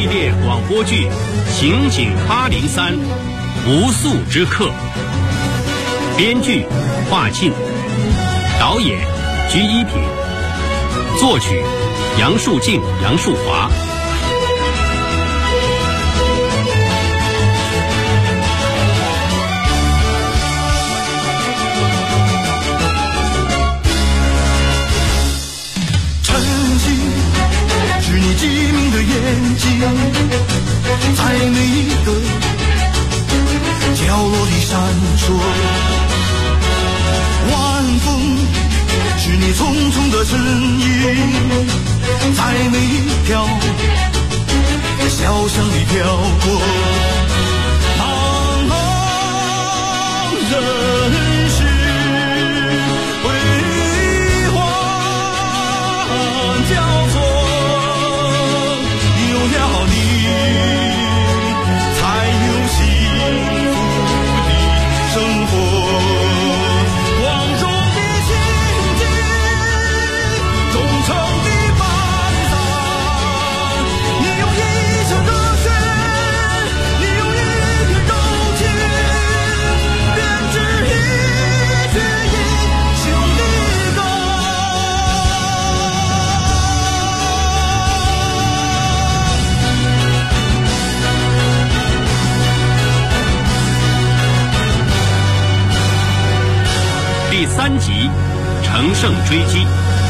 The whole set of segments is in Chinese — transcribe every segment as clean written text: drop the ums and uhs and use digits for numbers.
列广播剧《刑警803不速之客》，编剧华庆，导演鞠一品，作曲杨树静、杨树华。 是你机敏的眼睛，在每一个角落里闪烁。晚风是你匆匆的身影，在每一条小巷里飘过。茫茫人世辉煌交错， 第3集乘胜追击。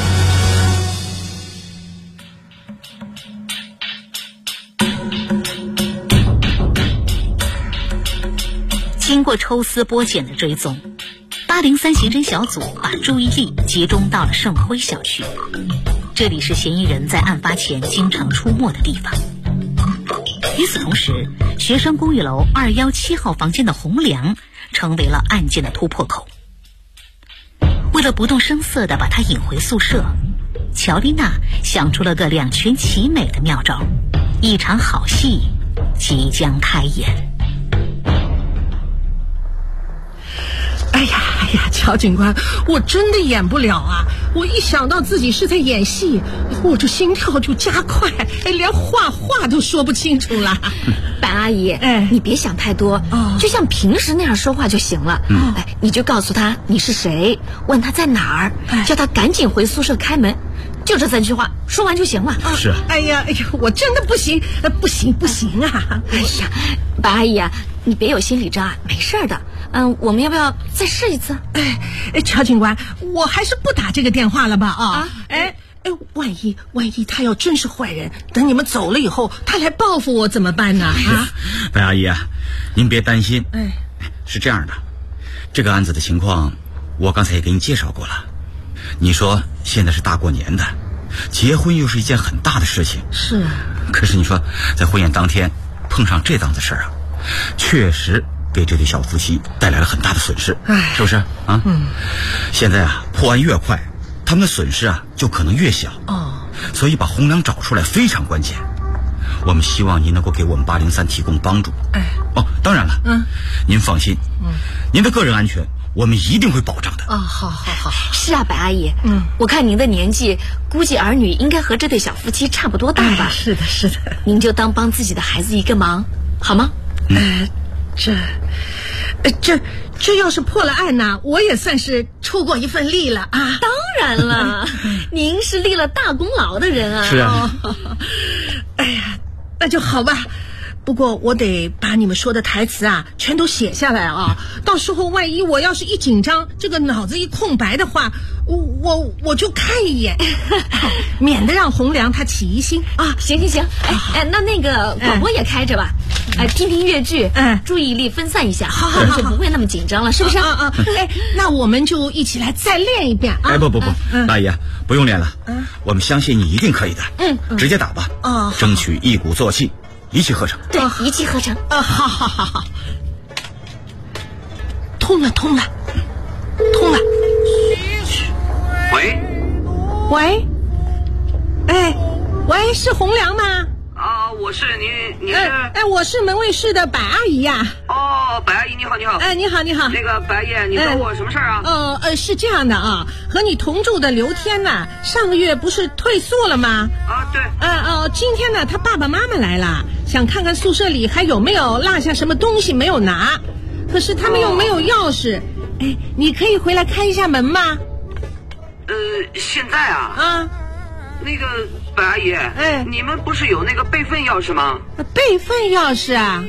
经过抽丝剥茧的追踪，803刑侦小组把注意力集中到了盛辉小区，这里是嫌疑人在案发前经常出没的地方。与此同时，学生公寓楼217号房间的红梁成为了案件的突破口。为了不动声色地把他引回宿舍，乔丽娜想出了个两全其美的妙招，一场好戏即将开演。 哎呀，乔警官，我真的演不了啊！我一想到自己是在演戏，我这心跳就加快，连话都说不清楚了。 白阿姨，你别想太多，就像平时那样说话就行了。你就告诉他你是谁，问他在哪儿，叫他赶紧回宿舍开门，就这3句话，说完就行了。 是。 哎呀，我真的不行啊！ 哎呀，白阿姨啊，你别有心理障碍，没事的。我们要不要再试一次？ 乔警官，我还是不打这个电话了吧啊！万一他要真是坏人，等你们走了以后，他来报复我怎么办呢？ 白阿姨啊，您别担心。是这样的，这个案子的情况，我刚才也给你介绍过了。你说现在是大过年的，结婚又是一件很大的事情。 是啊。 可是你说在婚宴当天碰上这档子事儿啊，确实给这对小夫妻带来了很大的损失，是不是啊？现在啊，破案越快，他们的损失啊就可能越小。所以把红娘找出来非常关键。我们希望您能够给我们803提供帮助。当然了，您放心，您的个人安全我们一定会保障的。 好。 是啊，白阿姨，我看您的年纪，估计儿女应该和这对小夫妻差不多大吧？ 是的。 您就当帮自己的孩子一个忙，好吗？ 这要是破了案呢，我也算是出过一份力了啊！ 当然了，您是立了大功劳的人啊！ 是啊。 哎呀，那就好吧。不过我得把你们说的台词啊全都写下来啊，到时候万一我要是一紧张，这个脑子一空白的话，我就看一眼，免得让红娘她起疑心啊。 行，那个广播也开着吧，听越剧，注意力分散一下，好，就不会那么紧张了，是不是？ 那我们就一起来再练一遍啊！ 不，大爷不用练了，我们相信你一定可以的。直接打吧，争取一鼓作气，一气呵成。 对，一气呵成。 好。通了。 喂， 喂，是红娘吗？ 我是你是？ 我是门卫室的白阿姨呀。 哦，白阿姨你好。 你好。 那个白阿姨，你找我什么事儿啊？ 是这样的啊，和你同住的刘天呢，上个月不是退宿了吗？ 对。 今天呢，他爸爸妈妈来了，想看看宿舍里还有没有落下什么东西没有拿，可是他们又没有钥匙。你可以回来开一下门吗？ 现在啊？那个白阿姨，你们不是有那个备份钥匙吗？ 备份钥匙啊？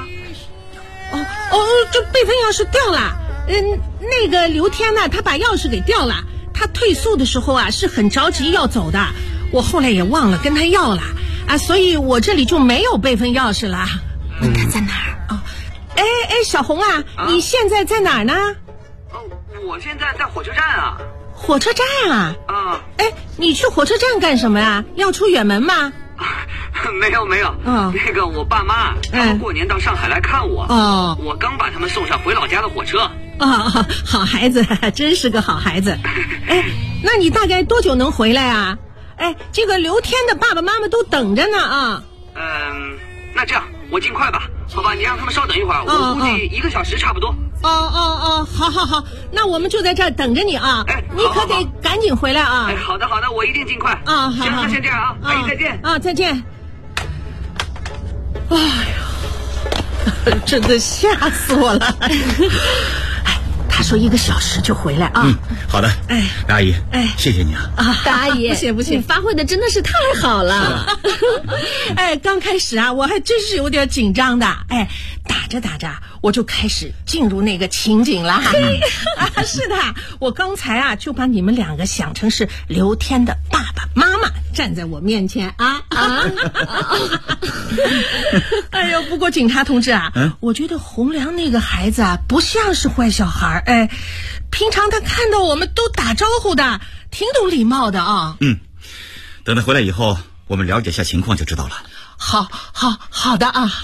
这备份钥匙掉了。那个刘天呢，他把钥匙给掉了。他退宿的时候啊，是很着急要走的，我后来也忘了跟他要了所以我这里就没有备份钥匙了。 问他在哪儿？ 小红啊，你现在在哪儿呢？ 我现在在火车站啊。 火车站啊？你去火车站干什么呀？要出远门吗？ 没有。那个我爸妈他们过年到上海来看我。我刚把他们送上回老家的火车。 好孩子，真是个好孩子。那你大概多久能回来啊？这个刘天的爸爸妈妈都等着呢啊。 那这样我尽快吧，好吧，你让他们稍等一会儿，我估计1个小时差不多。 好，那我们就在这儿等着你啊。你可得赶紧回来啊。 好的，我一定尽快。 好， 行，那先这样啊，阿姨再见。 再见。哎呀，真的吓死我了。他说1个小时就回来啊。 好的。白阿姨，谢谢你啊。 白阿姨， 不谢， 你发挥的真的是太好了。 刚开始啊，我还真是有点紧张的。打着，我就开始进入那个情景了。是的，我刚才啊就把你们2个想成是刘天的爸爸妈妈站在我面前啊。不过警察同志啊，我觉得洪良那个孩子啊不像是坏小孩。平常他看到我们都打招呼的，挺懂礼貌的啊。 等他回来以后，我们了解下情况就知道了。 好的啊。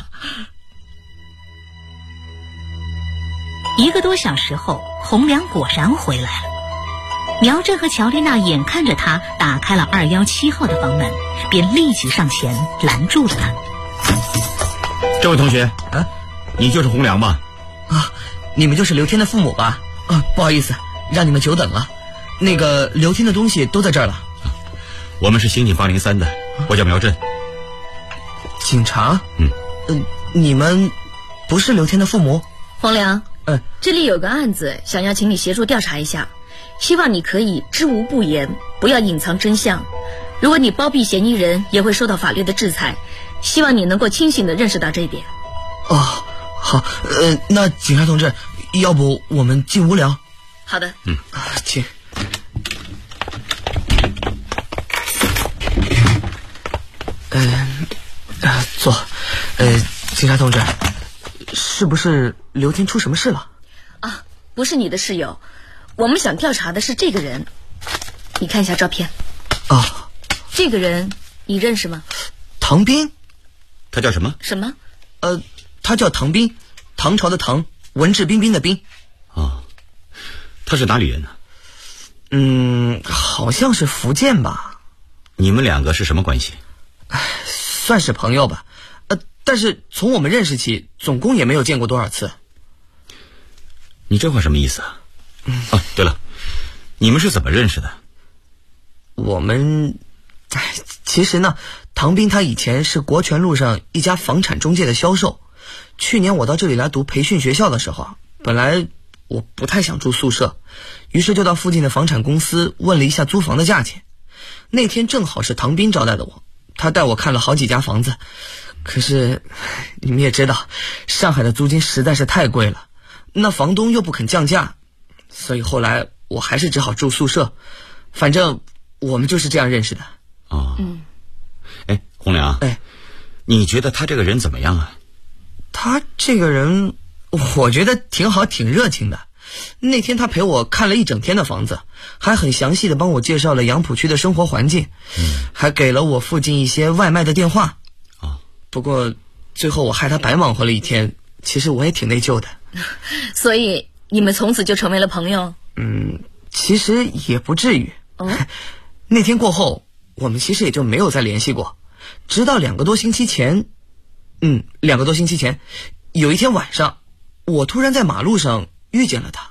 1个多小时后，洪良果然回来了。苗真和乔丽娜眼看着他打开了217号的房门，便立即上前拦住了他。 这位同学，你就是洪良吧？ 你们就是刘天的父母吧？不好意思，让你们久等了。那个刘天的东西都在这儿了。 我们是刑警803的，我叫苗震。 警察？你们不是刘天的父母？ 洪良，这里有个案子，想要请你协助调查一下，希望你可以知无不言，不要隐藏真相。如果你包庇嫌疑人，也会受到法律的制裁。希望你能够清醒地认识到这一点。 好，那警察同志，要不我们进屋聊？ 好的。 请。坐。警察同志，是不是刘天出什么事了？ 不是你的室友，我们想调查的是这个人。你看一下照片。这个人你认识吗？ 唐斌。 他叫什么？ 什么？ 他叫唐斌，唐朝的唐，文质彬彬的彬。 他是哪里人呢？ 好像是福建吧。 你们2个是什么关系？ 算是朋友吧。但是从我们认识起，总共也没有见过多少次。 你这话什么意思啊？对了，你们是怎么认识的？ 我们其实呢，唐斌他以前是国权路上一家房产中介的销售。去年我到这里来读培训学校的时候，本来我不太想住宿舍，于是就到附近的房产公司问了一下租房的价钱。那天正好是唐斌招待的我，他带我看了好几家房子。可是你们也知道，上海的租金实在是太贵了，那房东又不肯降价，所以后来我还是只好住宿舍。反正我们就是这样认识的。 洪良，你觉得他这个人怎么样啊？ 他这个人我觉得挺好，挺热情的。那天他陪我看了一整天的房子，还很详细的帮我介绍了杨浦区的生活环境，还给了我附近一些外卖的电话。不过最后我害他白忙活了一天，其实我也挺内疚的。 所以你们从此就成为了朋友？ 其实也不至于。那天过后我们其实也就没有再联系过， 直到2个多星期前，有一天晚上，我突然在马路上遇见了他。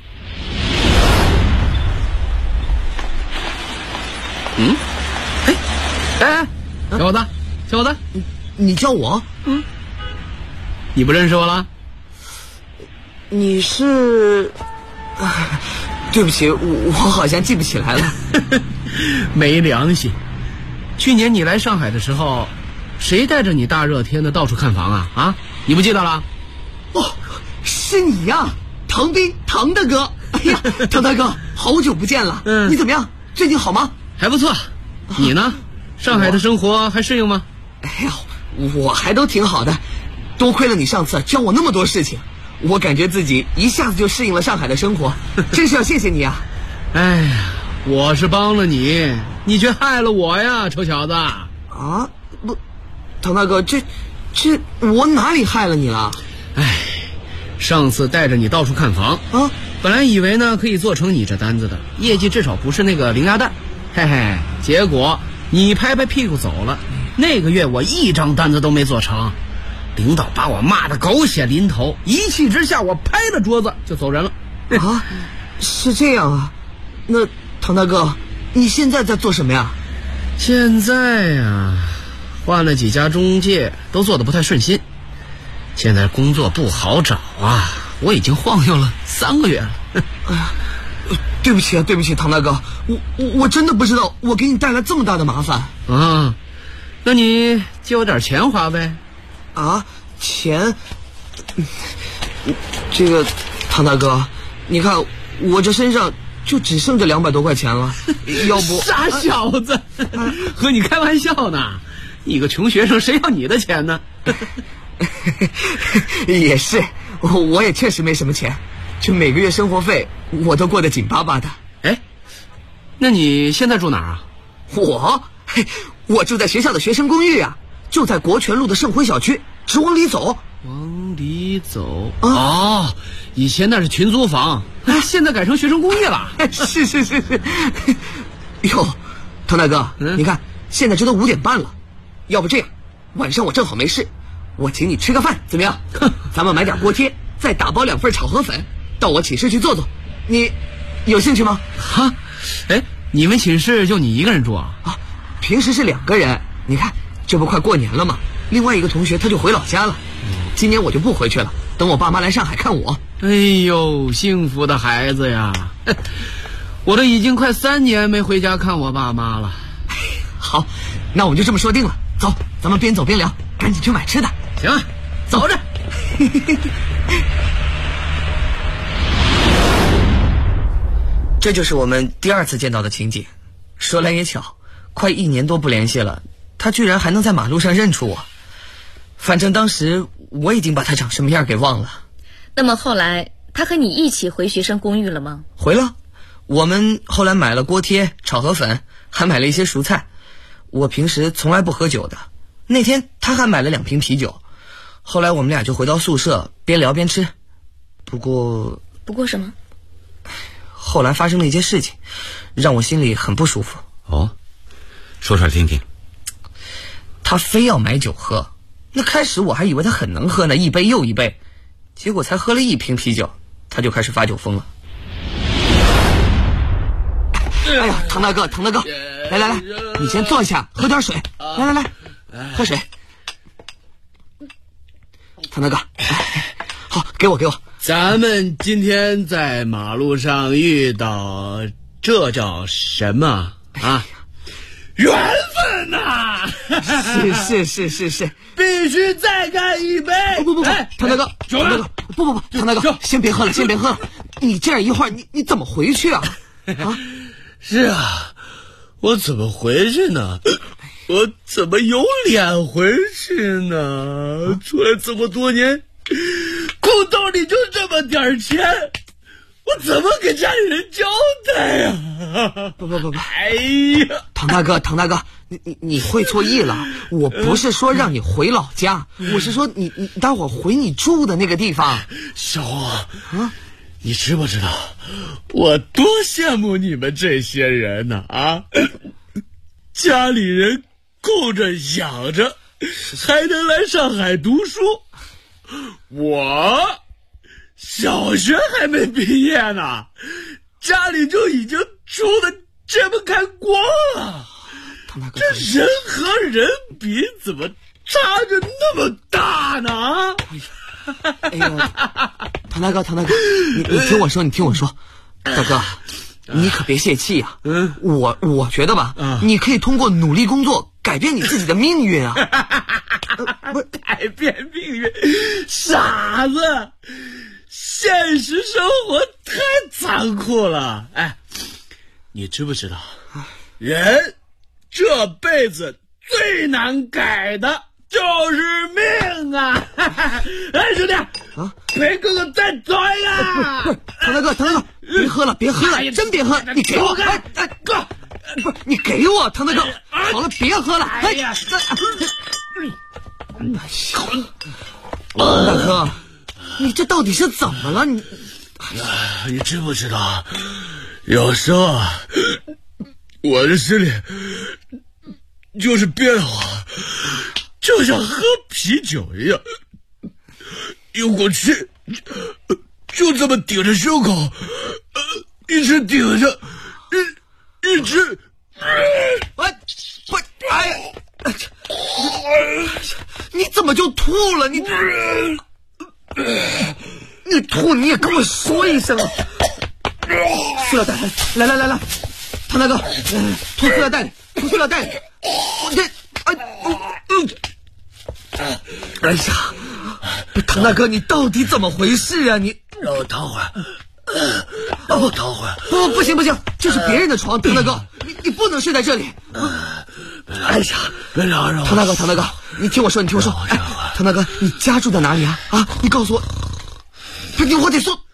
小伙子， 你叫我？ 你不认识我了？ 你是？对不起，我好像记不起来了。 没良心！去年你来上海的时候，谁带着你大热天的到处看房啊？啊，你不记得了？ 哦，是你呀，唐斌，唐大哥。哎呀，唐大哥，好久不见了。你怎么样？最近好吗？ 还不错。你呢？上海的生活还适应吗？ 哎呀，我还都挺好的，多亏了你上次教我那么多事情，我感觉自己一下子就适应了上海的生活，真是要谢谢你啊！ 哎呀，我是帮了你，你却害了我呀，臭小子！ 啊，不，唐大哥，这我哪里害了你了？ 哎，上次带着你到处看房啊，本来以为呢可以做成你这单子的，业绩至少不是那个零鸭蛋，嘿嘿，结果你拍拍屁股走了。那个月我一张单子都没做成，领导把我骂得狗血淋头，一气之下我拍了桌子就走人了。 啊，是这样啊？那唐大哥，你现在在做什么呀？ 现在呀，换了几家中介，都做得不太顺心。现在工作不好找啊，我已经晃悠了3个月了。 哎呀，对不起啊，对不起，唐大哥，我真的不知道我给你带来这么大的麻烦啊。那你借我点钱花呗？ 啊，钱？这个，唐大哥，你看我这身上就只剩这200多块钱了，要不？ 傻小子，和你开玩笑呢！你个穷学生，谁要你的钱呢？ 也是，我也确实没什么钱，就每个月生活费我都过得紧巴巴的。 哎，那你现在住哪儿啊？ 我住在学校的学生公寓啊，就在国权路的盛辉小区，直往里走。 往里走？哦，以前那是群租房，现在改成学生公寓了。 是。哟，唐大哥，你看现在这都5点半了，要不这样，晚上我正好没事，我请你吃个饭，怎么样？咱们买点锅贴，再打包2份炒河粉，到我寝室去坐坐，你有兴趣吗？ 哈，哎，你们寝室就你一个人住啊？ 啊，平时是2个人，你看这不快过年了吗？另外一个同学他就回老家了，今年我就不回去了，等我爸妈来上海看我。 哎呦，幸福的孩子呀！我都已经快3年没回家看我爸妈了。 好，那我们就这么说定了，走，咱们边走边聊，赶紧去买吃的。 行啊，走着。 这就是我们第2次见到的情景。说来也巧，快1年多不联系了，他居然还能在马路上认出我。反正当时我已经把他长什么样给忘了。 那么后来他和你一起回学生公寓了吗？ 回了，我们后来买了锅贴、炒河粉，还买了一些蔬菜。我平时从来不喝酒的，那天他还买了2瓶啤酒。后来我们俩就回到宿舍，边聊边吃。不过什么？ 后来发生了一件事情，让我心里很不舒服。 哦，说出来听听。 他非要买酒喝，那开始我还以为他很能喝呢，一杯又一杯，结果才喝了1瓶啤酒，他就开始发酒疯了。哎呀，唐大哥，来，你先坐下，喝点水。来，喝水。唐大哥，好，给我。 咱们今天在马路上遇到，这叫什么啊？缘分呐！ 是， 必须再干一杯！ 不，唐大哥，不，唐大哥，先别喝了，你这样一会儿你怎么回去啊？啊？ 是啊，我怎么回去呢？我怎么有脸回去呢？出来这么多年，裤兜里就这么点钱，我怎么给家里人交代呀？ 不， 哎呀， 唐大哥，你会错意了，我不是说让你回老家，我是说你待会儿回你住的那个地方。 小红啊，你知不知道我多羡慕你们这些人呢？啊，家里人供着养着，还能来上海读书。我小学还没毕业呢，家里就已经穷得揭不开光了。这人和人比，怎么差距那么大呢？ 哎呦，唐大哥，你听我说，大哥，你可别泄气啊。我觉得吧，你可以通过努力工作改变你自己的命运啊。 不是改变命运，傻子，现实生活太残酷了。哎，你知不知道，人这辈子最难改的就是命啊！哎，兄弟，陪哥哥再走一个。 唐大哥，别喝了，真别喝，你给我。哥，不是你给我，唐大哥，好了，别喝了。哎呀，大哥，你这到底是怎么了？你知不知道，有时候啊，我的心里就是憋得慌，就像喝啤酒一样，有股气就这么顶着胸口，一直顶着，一直。 你怎么就吐了？你吐你也跟我说一声。塑料袋，来，唐大哥，吐塑料袋里。哎呀，唐大哥，你到底怎么回事啊？你让我躺会儿。 不行，这是别人的床，唐大哥，你不能睡在这里。哎呀， 别嚷嚷！ 唐大哥，你听我说。哎，唐大哥，你家住在哪里啊？你告诉我。不是我得说。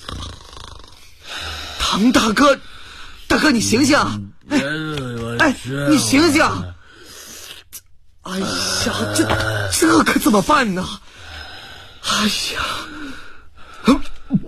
唐大哥，你醒醒！哎，你醒醒！哎呀，这可怎么办呢？哎呀！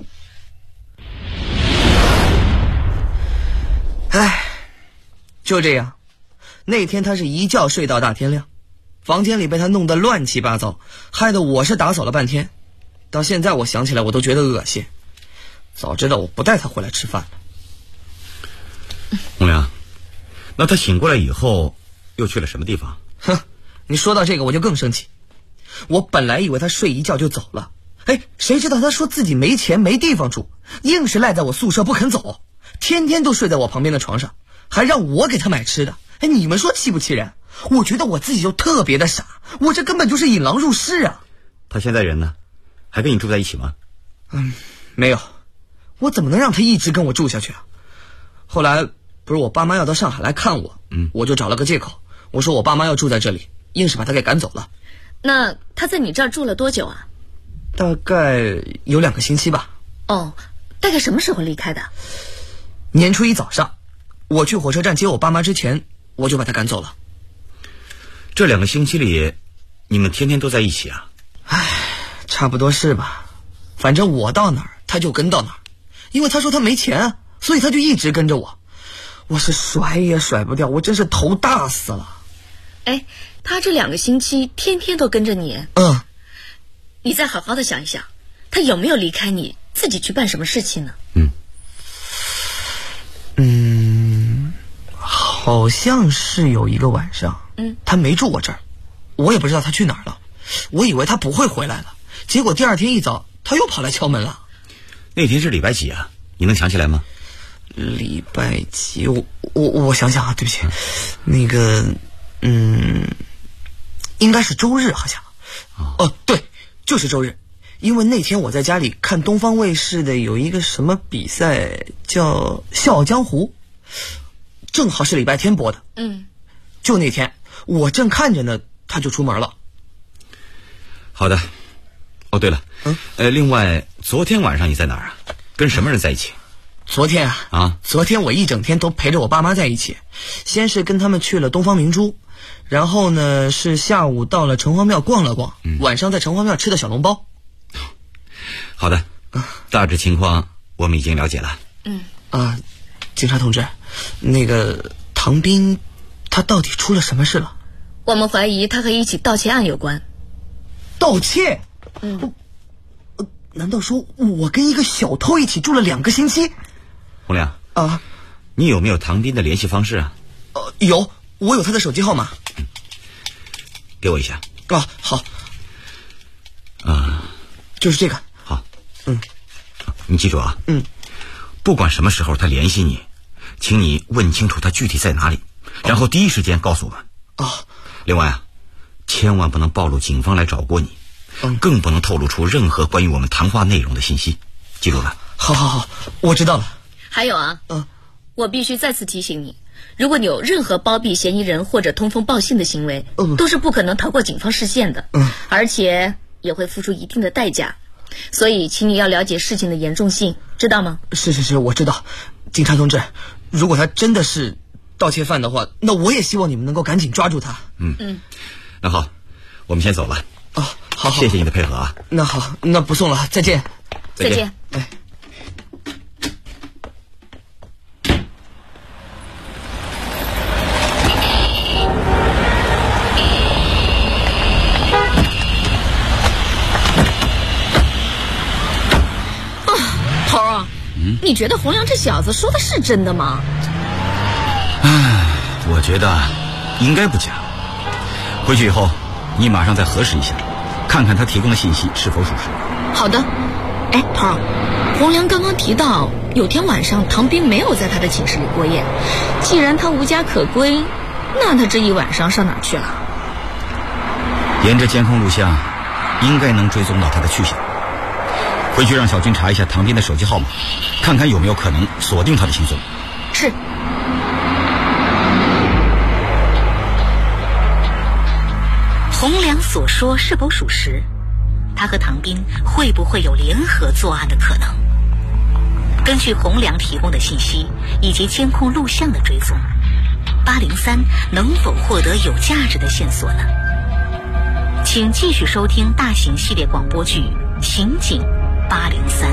哎，就这样，那天他是一觉睡到大天亮，房间里被他弄得乱七八糟，害得我是打扫了半天。到现在我想起来我都觉得恶心，早知道我不带他回来吃饭了。 洪良，那他醒过来以后又去了什么地方？ 哼，你说到这个我就更生气。我本来以为他睡一觉就走了，谁知道他说自己没钱没地方住，硬是赖在我宿舍不肯走，天天都睡在我旁边的床上，还让我给他买吃的。你们说气不气人？我觉得我自己就特别的傻，我这根本就是引狼入室啊。 他现在人呢？还跟你住在一起吗？ 没有，我怎么能让他一直跟我住下去啊？后来不是我爸妈要到上海来看我，我就找了个借口，我说我爸妈要住在这里，硬是把他给赶走了。 那他在你这儿住了多久啊？ 大概有2个星期吧。 哦，大概什么时候离开的？ 年初一早上，我去火车站接我爸妈之前，我就把他赶走了。 这2个星期里，你们天天都在一起啊？ 差不多是吧。反正我到哪儿他就跟到哪儿，因为他说他没钱啊，所以他就一直跟着我。我是甩也甩不掉，我真是头大死了。 他这2个星期天天都跟着你。你再好好的想一想，他有没有离开你自己去办什么事情呢？ 好像是有一个晚上，他没住我这儿，我也不知道他去哪儿了，我以为他不会回来了，结果第2天一早他又跑来敲门了。 那天是礼拜几啊？你能想起来吗？ 礼拜几？我想想啊，对不起，那个应该是周日好像。对，就是周日，因为那天我在家里看东方卫视的有一个什么比赛叫《笑傲江湖》，正好是礼拜天播的。就那天我正看着呢，他就出门了。 好的。对了，另外昨天晚上你在哪儿啊？跟什么人在一起？ 昨天昨天我一整天都陪着我爸妈在一起，先是跟他们去了东方明珠，然后呢是下午到了城隍庙逛了逛，晚上在城隍庙吃的小笼包。 好的，大致情况我们已经了解了。警察同志，那个唐斌他到底出了什么事了？ 我们怀疑他和一起盗窃案有关。 盗窃？难道说我跟一个小偷一起住了2个星期？ 洪亮啊，你有没有唐斌的联系方式啊？ 有，我有他的手机号码。 给我一下。 好。就是这个。 好。你记住啊。不管什么时候他联系你，请你问清楚他具体在哪里，然后第一时间告诉我们。另外啊，千万不能暴露警方来找过你，更不能透露出任何关于我们谈话内容的信息，记住了？ 好，我知道了。 还有啊，我必须再次提醒你，如果你有任何包庇嫌疑人或者通风报信的行为，都是不可能逃过警方视线的，而且也会付出一定的代价。所以请你要了解事情的严重性，知道吗？ 是，我知道。警察同志，如果他真的是盗窃犯的话，那我也希望你们能够赶紧抓住他。 那好，我们先走了。 好， 谢谢你的配合啊。 那好，那不送了，再见。 再见。头儿，你觉得洪亮这小子说的是真的吗？ 我觉得应该不假。回去以后你马上再核实一下，看看他提供的信息是否属实。 好的。头儿，洪亮刚刚提到有天晚上唐斌没有在他的寝室里过夜，既然他无家可归，那他这一晚上上哪儿去了？ 沿着监控录像应该能追踪到他的去向。回去让小军查一下唐斌的手机号码，看看有没有可能锁定他的行踪。 是。 洪亮所说是否属实？他和唐斌会不会有联合作案的可能？根据洪亮提供的信息以及监控录像的追踪，803能否获得有价值的线索呢？请继续收听大型系列广播剧《刑警803》。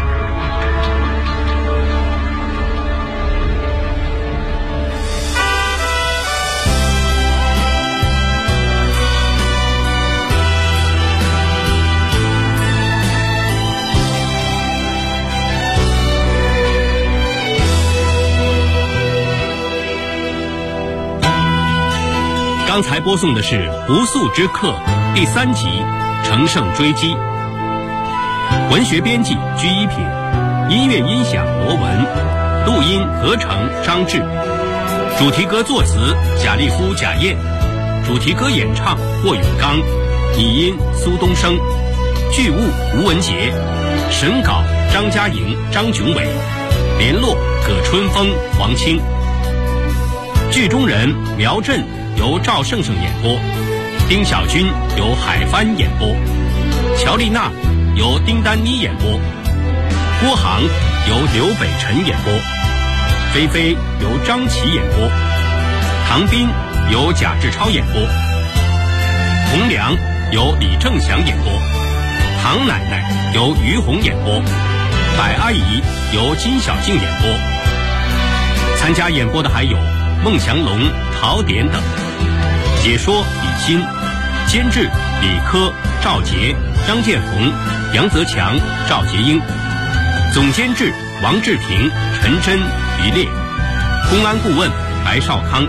刚才播送的是《不速之客》第3集《乘胜追击》，文学编辑居一品，音乐音响罗文，录音合成张志，主题歌作词贾立夫、贾燕，主题歌演唱霍永刚，拟音苏东升，剧务吴文杰，审稿张嘉莹、张炯伟，联络葛春风、王清。剧中人苗振由赵胜胜演播，丁小军由海帆演播，乔丽娜由丁丹妮演播，郭航由刘北辰演播，菲菲由张琪演播，唐斌由贾志超演播，洪良由李正祥演播，唐奶奶由于红演播，百阿姨由金小静演播。参加演播的还有孟祥龙、陶典等。解说李欣，监制李科、赵杰、张建红、杨泽强、赵杰英，总监制王志平、陈真、于烈，公安顾问白少康。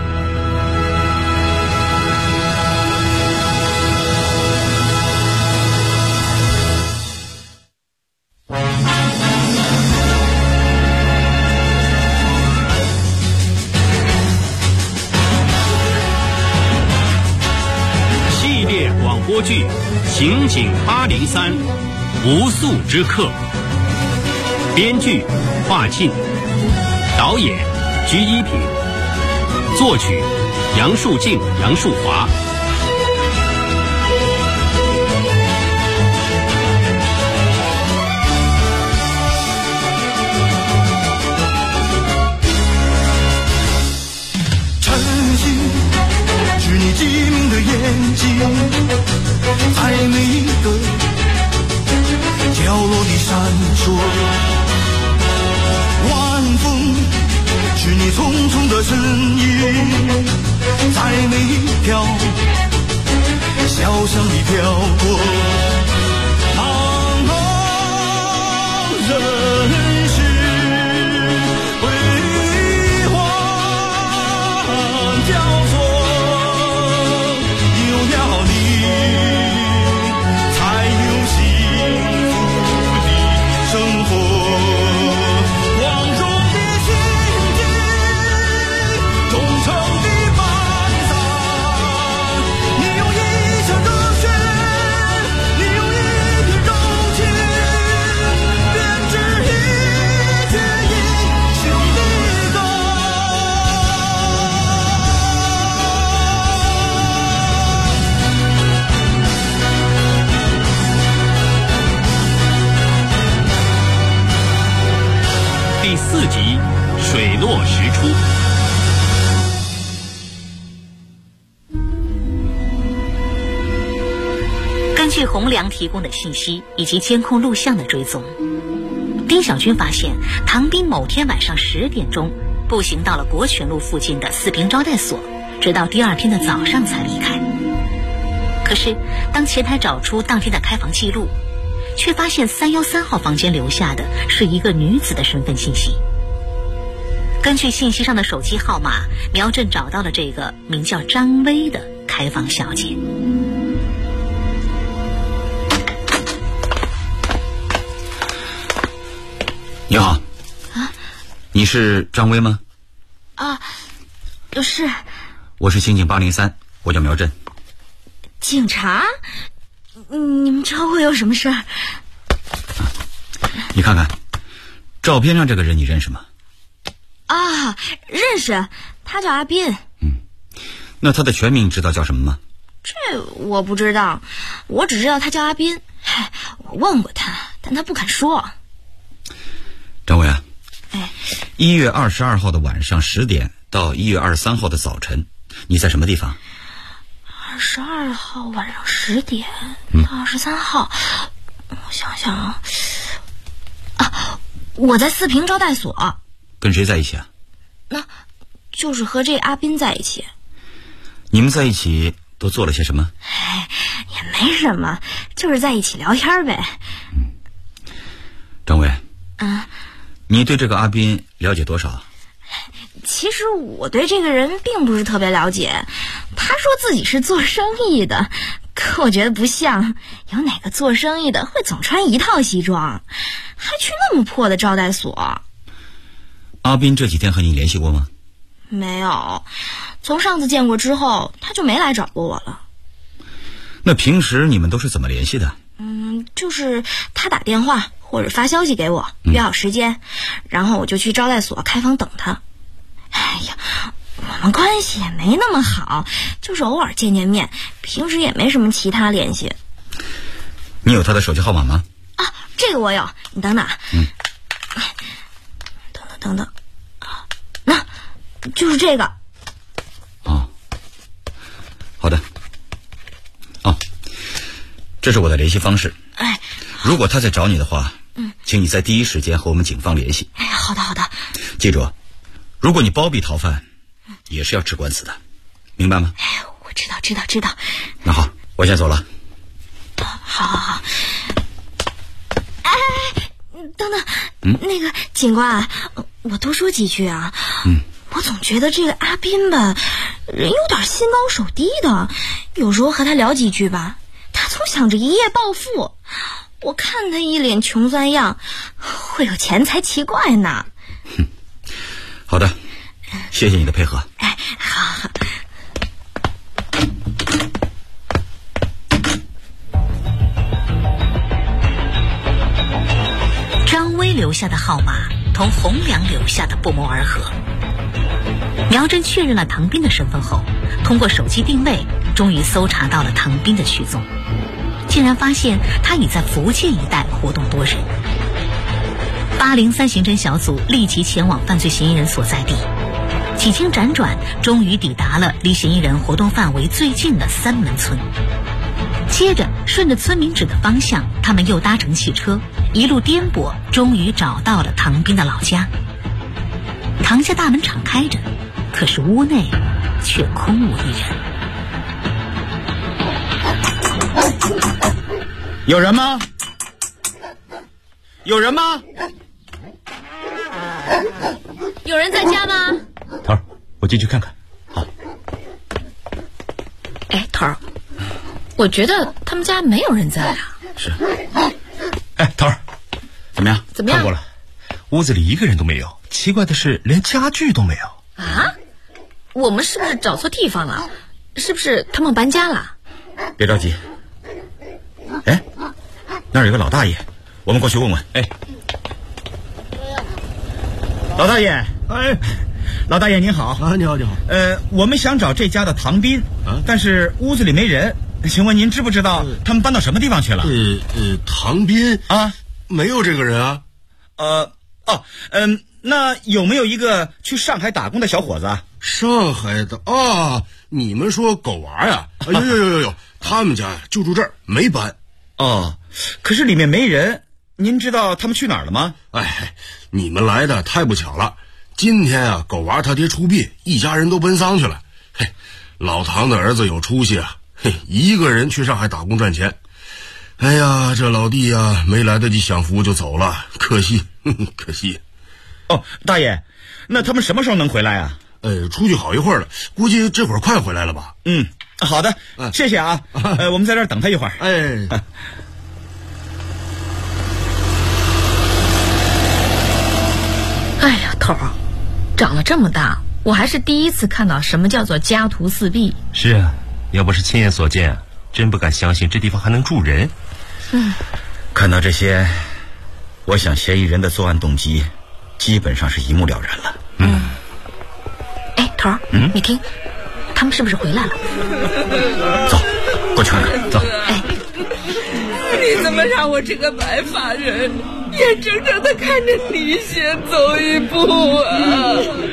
播剧《刑警803无宿之客》，编剧华沁，导演居一品，作曲杨树静、杨树华。 晨曦是你机敏的眼睛，在每一个角落里闪烁。晚风是你匆匆的身影， 在每一条小巷里飘过，茫茫人世辉煌交错，有了你才有幸福的生活。 第4集水落石出。 根据洪良提供的信息以及监控录像的追踪，丁小军发现唐斌某天晚上10点钟步行到了国权路附近的四平招待所，直到第2天的早上才离开。可是当前台找出当天的开房记录，却发现313号房间留下的是一个女子的身份信息。根据信息上的手机号码，苗振找到了这个名叫张薇的开房小姐。 你好。 啊？ 你是张薇吗？ 啊，是。 我是刑警803，我叫苗振。 警察？你们找我有什么事儿？ 你看看照片上这个人你认识吗？ 啊，认识，他叫阿斌。 那他的全名知道叫什么吗？ 这我不知道，我只知道他叫阿斌。我问过他，但他不肯说。 张伟啊，1月22号的晚上10点到1月23号的早晨，你在什么地方 ？22号晚上10点到23号，我想想啊，我在四平招待所。 跟谁在一起啊？ 那就是和这阿斌在一起。 你们在一起都做了些什么？ 也没什么，就是在一起聊天呗。 张伟，你对这个阿斌了解多少？ 其实我对这个人并不是特别了解，他说自己是做生意的，可我觉得不像，有哪个做生意的会总穿一套西装，还去那么破的招待所。 阿斌这几天和你联系过吗？ 没有，从上次见过之后他就没来找过我了。 那平时你们都是怎么联系的？ 就是他打电话或者发消息给我，约好时间，然后我就去招待所开房等他。哎呀，我们关系也没那么好，就是偶尔见见面，平时也没什么其他联系。 你有他的手机号码吗？ 啊，这个我有，你等等。等等，那就是这个。 好的。这是我的联系方式。如果他在找你的话，请你在第一时间和我们警方联系。 好的。 记住，如果你包庇逃犯，也是要吃官司的，明白吗？ 我知道。 那好，我先走了。 好。等等，那个警官，我多说几句啊。我总觉得这个阿斌吧，人有点心高手低的，有时候和他聊几句吧，他总想着一夜暴富。我看他一脸穷酸样，会有钱才奇怪呢。 好的，谢谢你的配合。 好。 张薇留下的号码同洪良留下的不谋而合。苗真确认了唐斌的身份后，通过手机定位，终于搜查到了唐斌的去踪，竟然发现他已在福建一带活动多日。803刑侦小组立即前往犯罪嫌疑人所在地，几经辗转，终于抵达了离嫌疑人活动范围最近的三门村。接着顺着村民指的方向，他们又搭乘汽车一路颠簸，终于找到了唐斌的老家。唐家大门敞开着，可是屋内却空无一人。 有人吗？有人吗？ 有人在家吗？ 头儿，我进去看看。好。 哎，头儿，我觉得他们家没有人在啊。 是。哎，头儿，怎么样？ 怎么样？ 看过了，屋子里一个人都没有。奇怪的是，连家具都没有。 啊？我们是不是找错地方了？是不是他们搬家了？ 别着急。哎，那儿有个老大爷，我们过去问问。哎，老大爷， 哎， 老大爷您好啊，你好，你好。 我们想找这家的唐斌啊，但是屋子里没人，请问您知不知道他们搬到什么地方去了？ 唐斌啊， 没有这个人啊。 那有没有一个去上海打工的小伙子啊？ 上海的啊，你们说狗娃呀？有，他们家就住这儿，没搬。 哦，可是里面没人，您知道他们去哪儿了吗？ 哎，你们来的太不巧了。今天啊，狗娃他爹出殡，一家人都奔丧去了。嘿，老唐的儿子有出息啊，嘿，一个人去上海打工赚钱。哎呀，这老弟呀，没来得及享福就走了，可惜，可惜。 哦，大爷，那他们什么时候能回来啊？ 出去好一会儿了，估计这会儿快回来了吧？ 嗯，好的，谢谢啊。我们在这儿等他一会儿。 哎。 哎呀，头儿，长了这么大，我还是第一次看到什么叫做家徒四壁。 是啊，要不是亲眼所见，真不敢相信这地方还能住人。 看到这些，我想嫌疑人的作案动机基本上是一目了然了。 哎，头儿，你听，他们是不是回来了？ 走，过去看看。走。 哎， 你怎么让我这个白发人眼睁睁地看着你先走一步啊！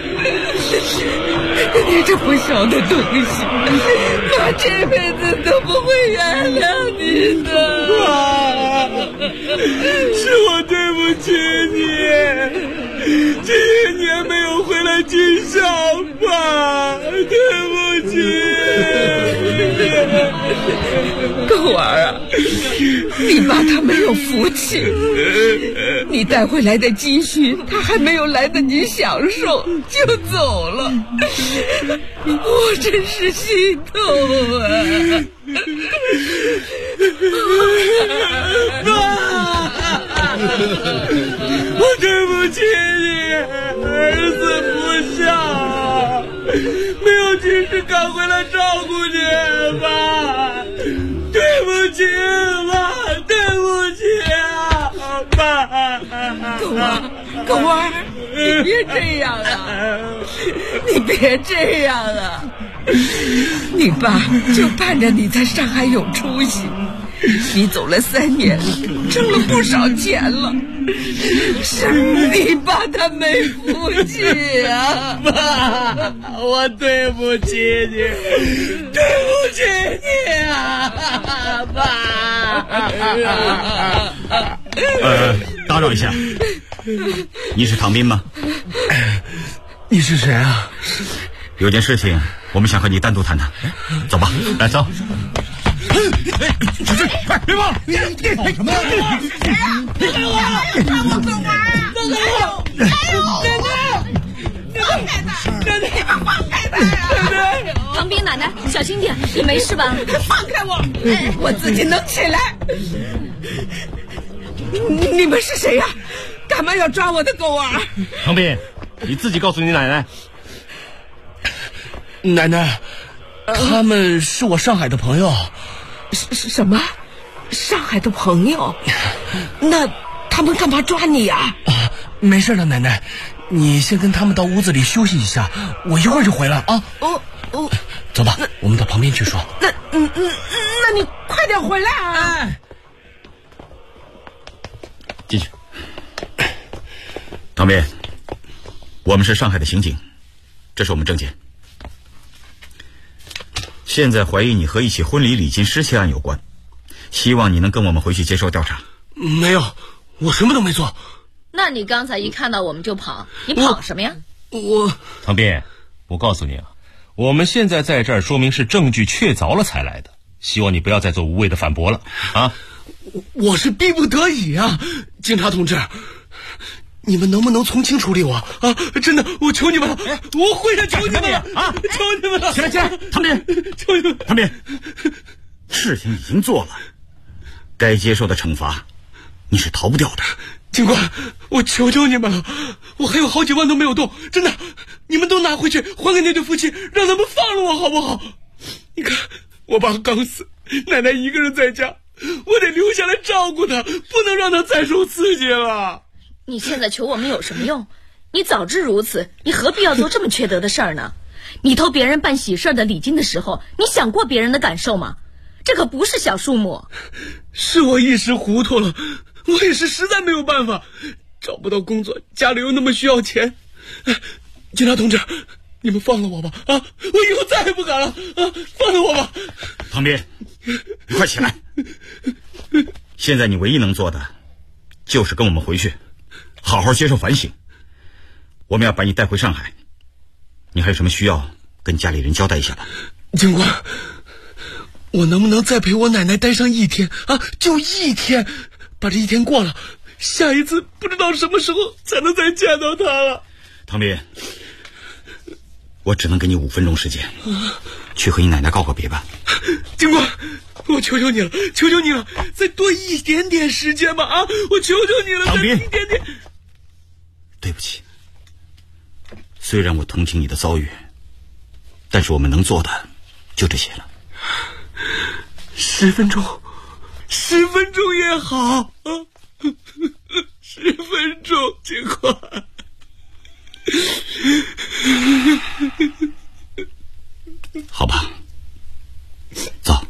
你这不孝的东西，妈这辈子都不会原谅你的。 是我对不起你，这些年没有回来尽孝吧，对不起。 狗儿啊，你爸他没有福气，你带回来的积蓄他还没有来得及享受就走了，我真是心痛啊！ 我对不起你，儿子不孝，没有及时赶回来照顾你爸，对不起妈，对不起啊爸。 狗儿，你别这样啊，你别这样啊，你爸就盼着你在上海有出息，你走了3年，挣了不少钱了，是你爸他没福气啊！ 妈，我对不起你，对不起你啊，爸！ 打扰一下，你是唐斌吗？ 你是谁啊？ 有件事情，我们想和你单独谈谈。走吧，来走。小志，快别跑！你干什么呀？ 谁呀？别打我！让我走啊！奶奶，放开他呀！ 唐斌奶奶，小心点，你没事吧？ 放开我！我自己能起来。你们是谁呀？干嘛要抓我的狗儿？ 唐斌，你自己告诉你奶奶。 奶奶，他们是我上海的朋友。 什么？上海的朋友？那他们干嘛抓你呀？ 没事的，奶奶，你先跟他们到屋子里休息一下，我一会儿就回来啊。走吧，我们到旁边去说。 那你快点回来啊！ 进去。唐斌，我们是上海的刑警，这是我们证件。现在怀疑你和一起婚礼礼金失窃案有关，希望你能跟我们回去接受调查。 没有，我什么都没做。 那你刚才一看到我们就跑，你跑什么呀？ 唐斌，我告诉你啊， 我们现在在这儿，说明是证据确凿了才来的。希望你不要再做无谓的反驳了啊！ 我是逼不得已啊，警察同志，你们能不能从轻处理我啊？真的，我求你们了，我会的，求你们了啊！求你们了！ 起来，唐斌， 求你们， 唐斌，事情已经做了，该接受的惩罚，你是逃不掉的。 警官，我求求你们了，我还有好几万都没有动，真的，你们都拿回去还给那对夫妻，让他们放了我好不好？你看，我爸刚死，奶奶一个人在家，我得留下来照顾她，不能让她再受刺激了。 你现在求我们有什么用？你早知如此，你何必要做这么缺德的事儿呢？你偷别人办喜事的礼金的时候，你想过别人的感受吗？这可不是小数目。 是我一时糊涂了，我也是实在没有办法，找不到工作，家里又那么需要钱。警察同志，你们放了我吧！啊，我以后再也不敢了！啊，放了我吧！ 唐斌，你快起来！现在你唯一能做的，就是跟我们回去，好好接受反省。我们要把你带回上海，你还有什么需要跟家里人交代一下吧？ 警官，我能不能再陪我奶奶待上1天啊？就1天，把这1天过了，下一次不知道什么时候才能再见到她了。 唐斌，我只能给你5分钟时间，去和你奶奶告个别吧。 警官，我求求你了，求求你了，再多一点点时间吧！啊，我求求你了， 唐斌， 一点点。 对不起，虽然我同情你的遭遇，但是我们能做的就这些了。 10分钟，10分钟也好啊，10分钟，警官。 好吧，走。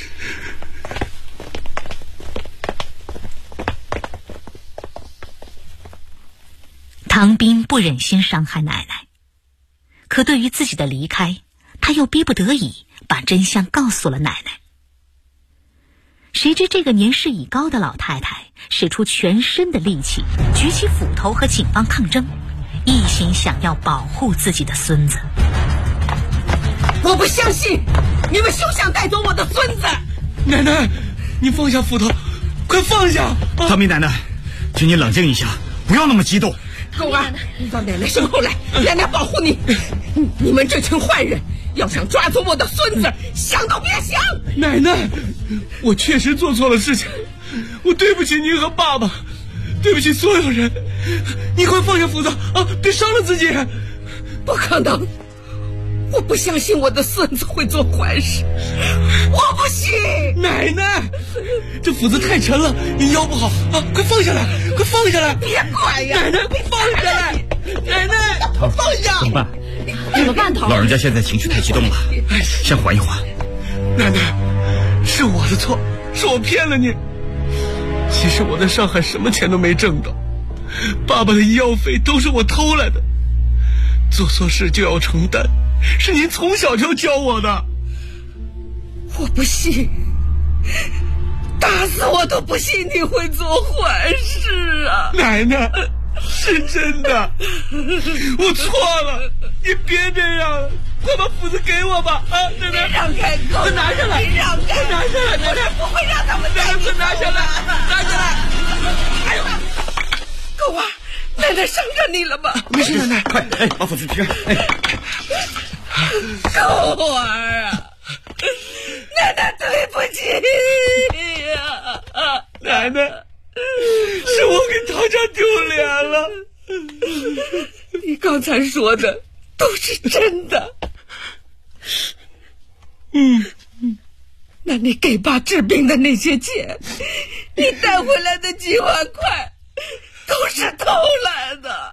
唐斌不忍心伤害奶奶，可对于自己的离开，他又逼不得已把真相告诉了奶奶。谁知这个年事已高的老太太使出全身的力气，举起斧头和警方抗争，一心想要保护自己的孙子。 我不相信你们休想带走我的孙子！ 奶奶，你放下斧头，快放下！ 唐斌奶奶，请你冷静一下，不要那么激动。 狗儿，你到奶奶身后来，奶奶保护你。你们这群坏人要想抓走我的孙子，想都别想！ 奶奶，我确实做错了事情，我对不起您和爸爸，对不起所有人。你快放下斧头啊，别伤了自己。 不可能，我不相信我的孙子会做坏事，我不信。 奶奶，这斧子太沉了，你腰不好啊，快放下来，快放下来！ 别管呀！ 奶奶，快放下来！奶奶，放下！ 怎么办？ 怎么办，头？ 老人家现在情绪太激动了，先缓一缓。 奶奶，是我的错，是我骗了你。其实我在上海什么钱都没挣到，爸爸的医药费都是我偷来的。做错事就要承担，是您从小就教我的。 我不信，打死我都不信你会做坏事啊！ 奶奶，是真的，我错了，你别这样，快把斧子给我吧！啊，奶奶， 让开， 快拿下来！ 让开， 快拿下来！ 我是不会让他们奶奶，快拿下来！拿下来！ 哎呦，狗啊，奶奶伤着你了吧？ 没事，奶奶， 快，把斧子劈开！ 狗儿啊！奶奶对不起呀！ 奶奶，是我给唐家丢脸了。 你刚才说的都是真的。那你给爸治病的那些钱，你带回来的几万块，都是偷来的。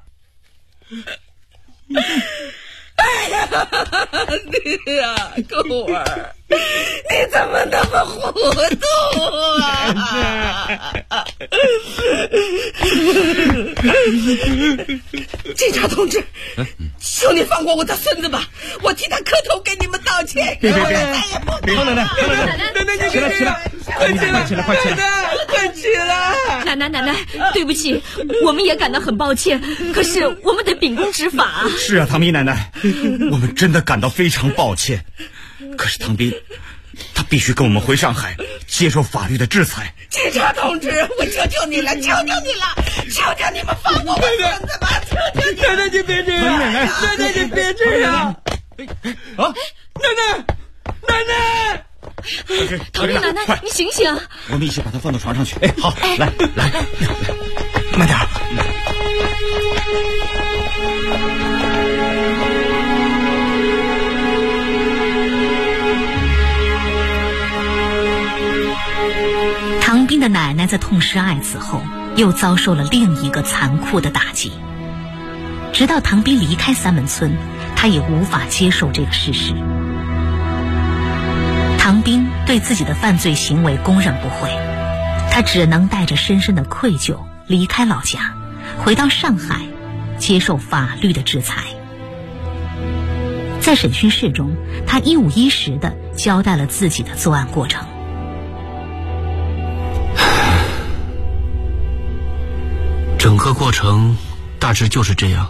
哎呀，你呀，狗儿，你怎么那么糊涂啊？警察同志，求你放过我的孙子吧，我替他磕头给你们道歉。 别！ 再也不唐奶奶， 奶奶，你起来， 快起来， 快起来！ 快起起了。 奶奶，对不起，我们也感到很抱歉，可是我们得秉公执法。 是啊，唐斌奶奶，我们真的感到非常抱歉。可是唐斌，他必须跟我们回上海，接受法律的制裁。 警察同志，我求求你了，求求你们放过我孙子吧！求求你！ 奶奶，你别这样！奶奶，你别这样！啊，奶奶！ 唐斌奶奶，你醒醒！ 我们一起把他放到床上去。好，来，慢点。 唐斌的奶奶在痛失爱子后，又遭受了另一个残酷的打击。直到唐斌离开三门村，他也无法接受这个事实。唐斌对自己的犯罪行为供认不讳，他只能带着深深的愧疚离开老家，回到上海，接受法律的制裁。在审讯室中，他一五一十地交代了自己的作案过程。 整个过程大致就是这样。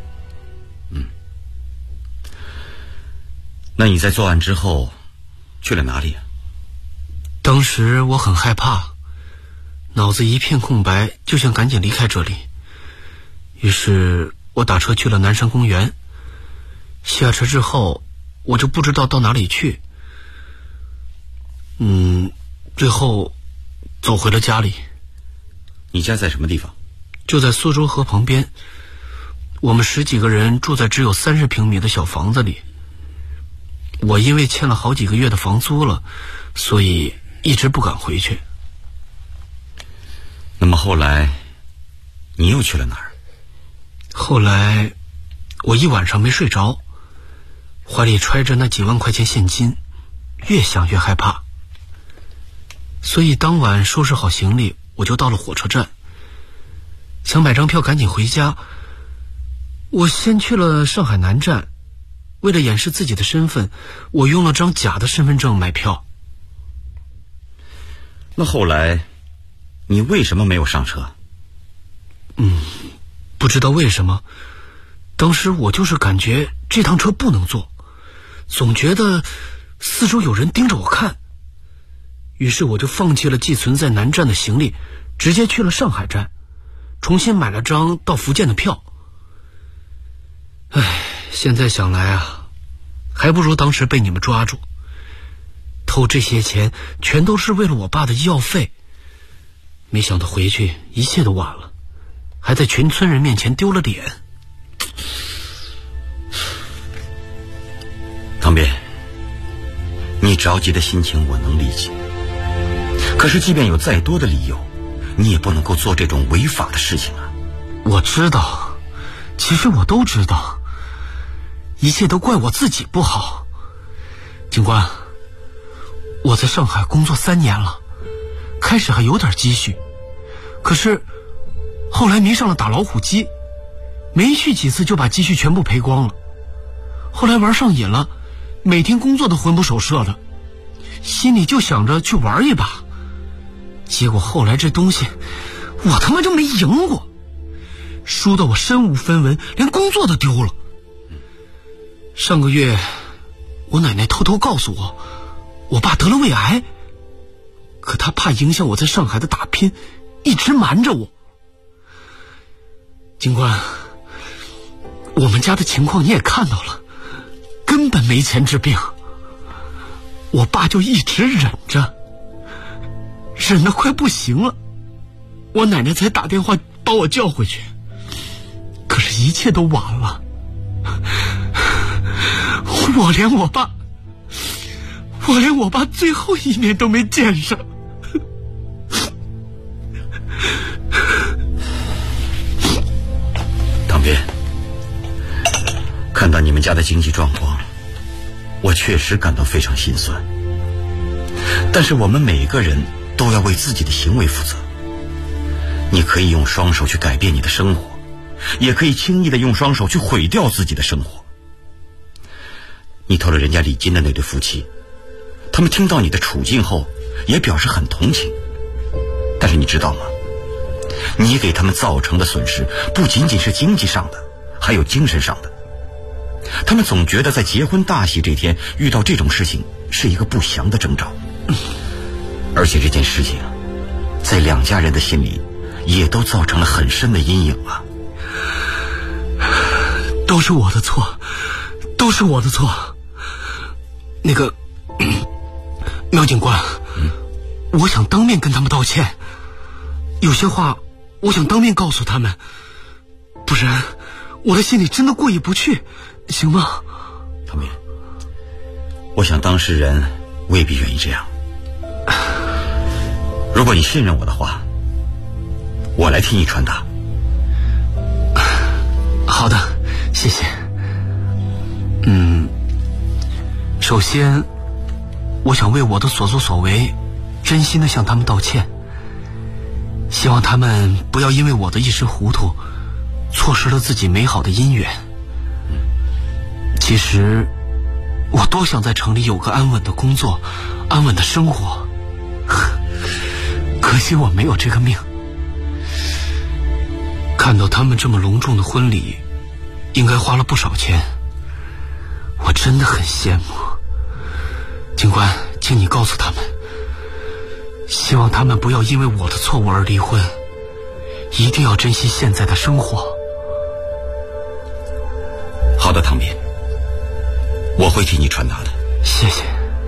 那你在作案之后去了哪里？ 当时我很害怕，脑子一片空白，就想赶紧离开这里。于是我打车去了南山公园。下车之后，我就不知道到哪里去。最后走回了家里。 你家在什么地方？ 就在苏州河旁边。我们10几个人住在只有30平米的小房子里。我因为欠了好几个月的房租了，所以一直不敢回去。 那么后来你又去了哪儿？ 后来我一晚上没睡着，怀里揣着那几万块钱现金，越想越害怕。所以当晚收拾好行李，我就到了火车站，想买张票赶紧回家。我先去了上海南站，为了掩饰自己的身份，我用了张假的身份证买票。 那后来你为什么没有上车？ 不知道为什么，当时我就是感觉这趟车不能坐，总觉得四周有人盯着我看。于是我就放弃了寄存在南站的行李，直接去了上海站，重新买了张到福建的票。现在想来啊，还不如当时被你们抓住。偷这些钱全都是为了我爸的医药费，没想到回去一切都晚了，还在全村人面前丢了脸。 唐斌，你着急的心情我能理解，可是即便有再多的理由，你也不能够做这种违法的事情啊。 我知道，其实我都知道，一切都怪我自己不好。警官，我在上海工作3年了，开始还有点积蓄，可是后来迷上了打老虎机，没去几次就把积蓄全部赔光了。后来玩上瘾了，每天工作都魂不守舍的，心里就想着去玩一把。结果后来这东西我他妈就没赢过，输得我身无分文，连工作都丢了。上个月我奶奶偷偷告诉我，我爸得了胃癌，可他怕影响我在上海的打拼，一直瞒着我。警官，我们家的情况你也看到了，根本没钱治病，我爸就一直忍着，忍得快不行了，我奶奶才打电话把我叫回去，可是一切都晚了。我连我爸最后一面都没见上。 唐斌，看到你们家的经济状况，我确实感到非常心酸。但是我们每个人都要为自己的行为负责。你可以用双手去改变你的生活，也可以轻易的用双手去毁掉自己的生活。你偷了人家李金的那对夫妻，他们听到你的处境后也表示很同情，但是是你知道吗？你给他们造成的损失不仅仅是经济上的，还有精神上的。他们总觉得在结婚大喜这天遇到这种事情是一个不祥的征兆，而且这件事情在两家人的心里也都造成了很深的阴影啊。 都是我的错，都是我的错。那个苗警官，我想当面跟他们道歉，有些话我想当面告诉他们，不然我的心里真的过意不去，行吗？ 唐明，我想当事人未必愿意这样。如果你信任我的话，我来替你传达。 好的，谢谢。首先我想为我的所作所为真心的向他们道歉，希望他们不要因为我的一时糊涂错失了自己美好的姻缘。其实我多想在城里有个安稳的工作，安稳的生活，可惜我没有这个命。看到他们这么隆重的婚礼，应该花了不少钱，我真的很羡慕。警官，请你告诉他们，希望他们不要因为我的错误而离婚，一定要珍惜现在的生活。 好的，唐斌，我会替你传达的。 谢谢。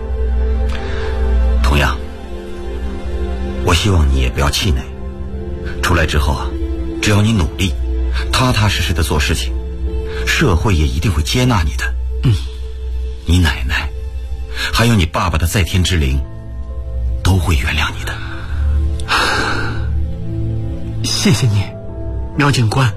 同样，我希望你也不要气馁，出来之后啊，只要你努力踏踏实实的做事情，社会也一定会接纳你的。你奶奶还有你爸爸的在天之灵都会原谅你的。 谢谢你，苗警官。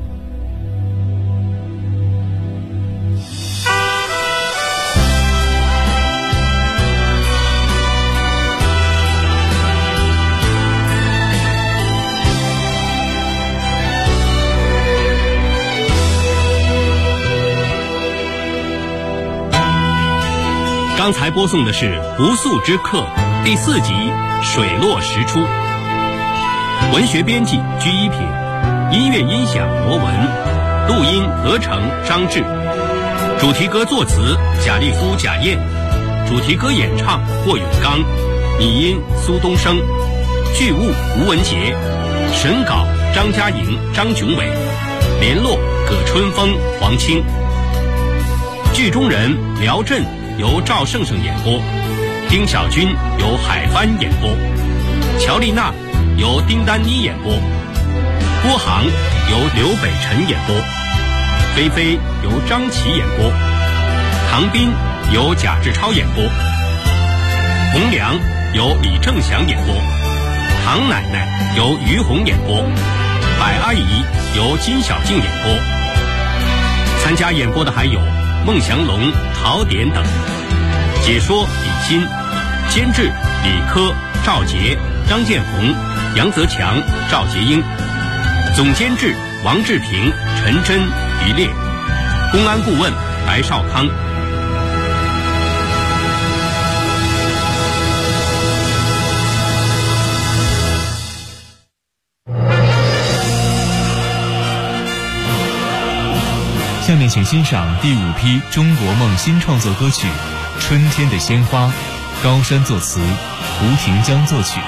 刚才播送的是《不速之客》第4集《水落石出》，文学编辑居一品，音乐音响罗文，录音合成张志，主题歌作词贾立夫、贾燕，主题歌演唱霍永刚，拟音苏东升，剧务吴文杰，审稿张嘉莹、张炯伟，联络葛春风、黄清，剧中人苗震由赵胜胜演播，丁小军由海帆演播，乔丽娜由丁丹妮演播，郭航由刘北辰演播，菲菲由张琪演播，唐斌由贾志超演播，洪良由李正祥演播，唐奶奶由于红演播，百阿姨由金小静演播。参加演播的还有孟祥龙、陶典等。解说李欣，监制李科、赵杰、张建红、杨泽强、赵杰英，总监制王志平、陈真、于烈，公安顾问白少康。 下面请欣赏第5批中国梦新创作歌曲《春天的鲜花》，高山作词，胡廷江作曲。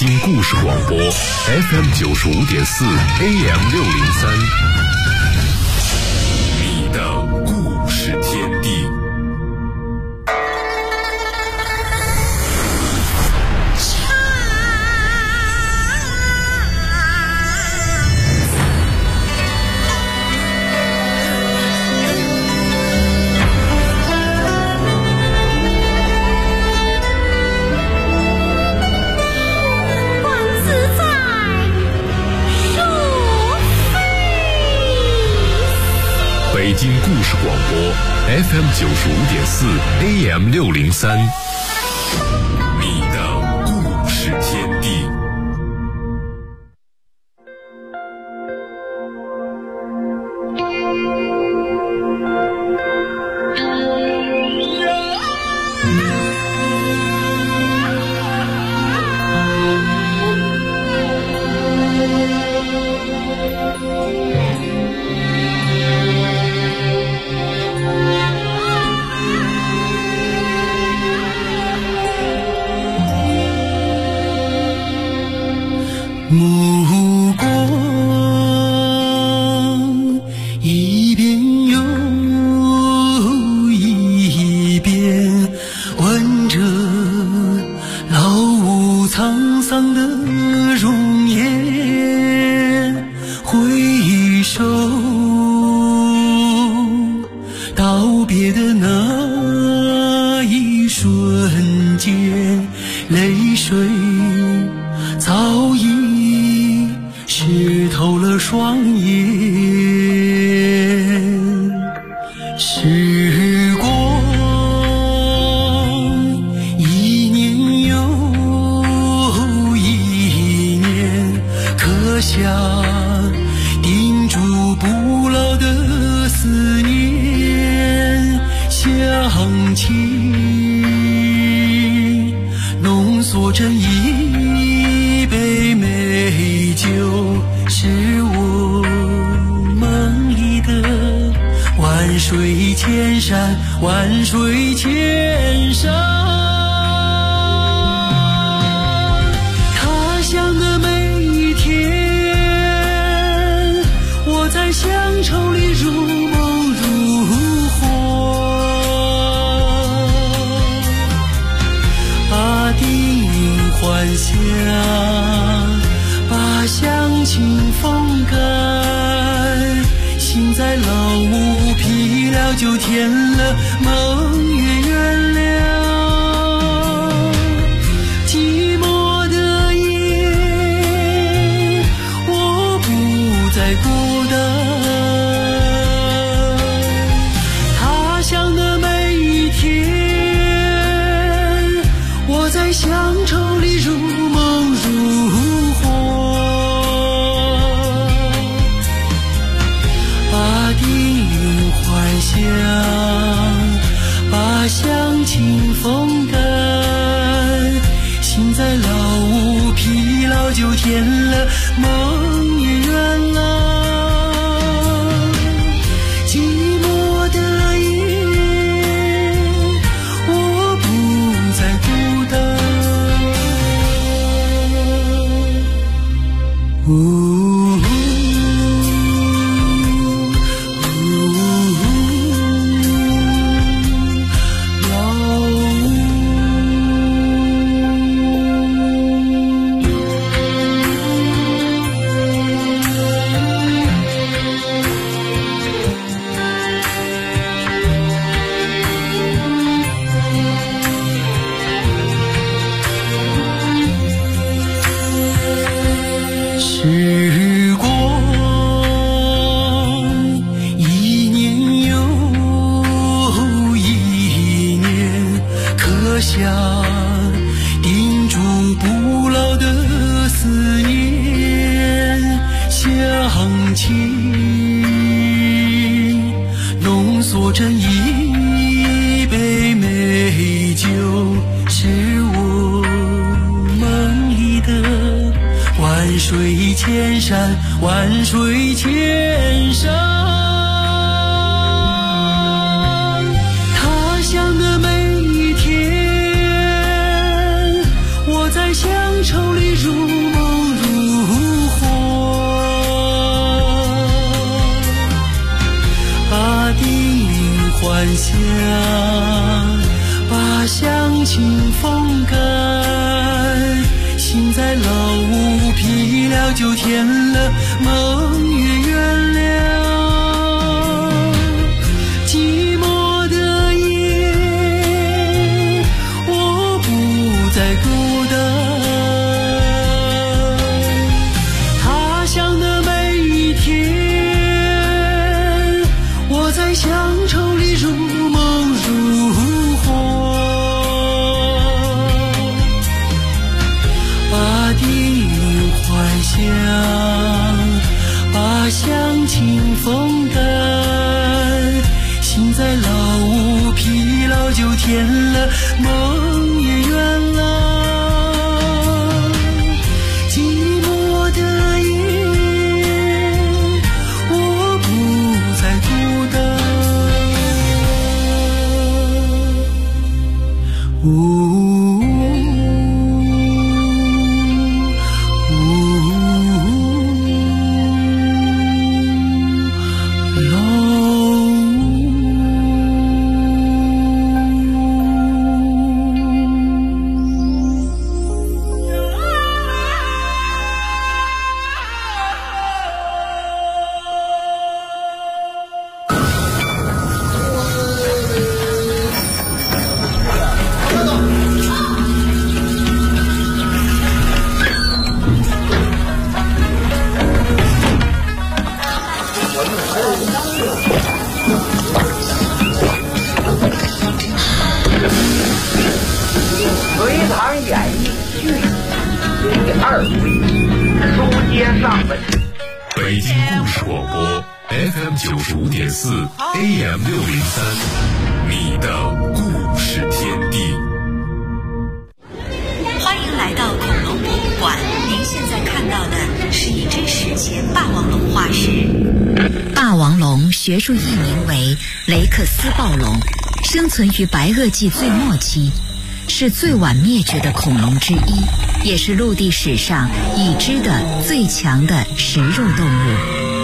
京故事广播 FM95.4 AM603，你的故事天地。北京故事广播 FM95.4 AM603，你的故事天地。 目光一遍又一遍，闻着老屋沧桑的容颜，回首道别的那一瞬间，泪水早已湿透了双眼，时光一年又一年，刻下钉住不老的思念，想起浓缩成一杯美酒，是我梦里的万水千山，万水千山。他乡的每一天，我在乡愁里如梦如幻，把叮咛还乡，把乡情风干，心在老屋疲了就填了，梦也圆了。寂寞的夜，我不再孤单。他乡的每一天，我在乡愁里如梦如幻，把叮咛还乡，把乡情风干，心在老屋疲劳就填了，梦也圆了。寂寞的夜，我不再孤单。时光一年又一年，刻下钉住不老的思念，想起浓缩成一杯美酒，是我梦里的万水千山，万水千山。他乡的每一天，我在乡愁里如了，梦也圆了。寂寞的夜，我不再孤单。他乡的每一天，我在乡愁里如梦如幻。把地幻想，把乡情风干，心在老屋疲劳就填了，梦也圆了。寂寞的夜，我不再孤单。 北京故事广播 FM 95.4 AM 603，你的故事天地。 欢迎来到恐龙博物馆，您现在看到的是一只史前霸王龙化石。霸王龙学术译名为雷克斯暴龙，生存于白垩纪最末期，是最晚灭绝的恐龙之一，也是陆地史上已知的最强的食肉动物。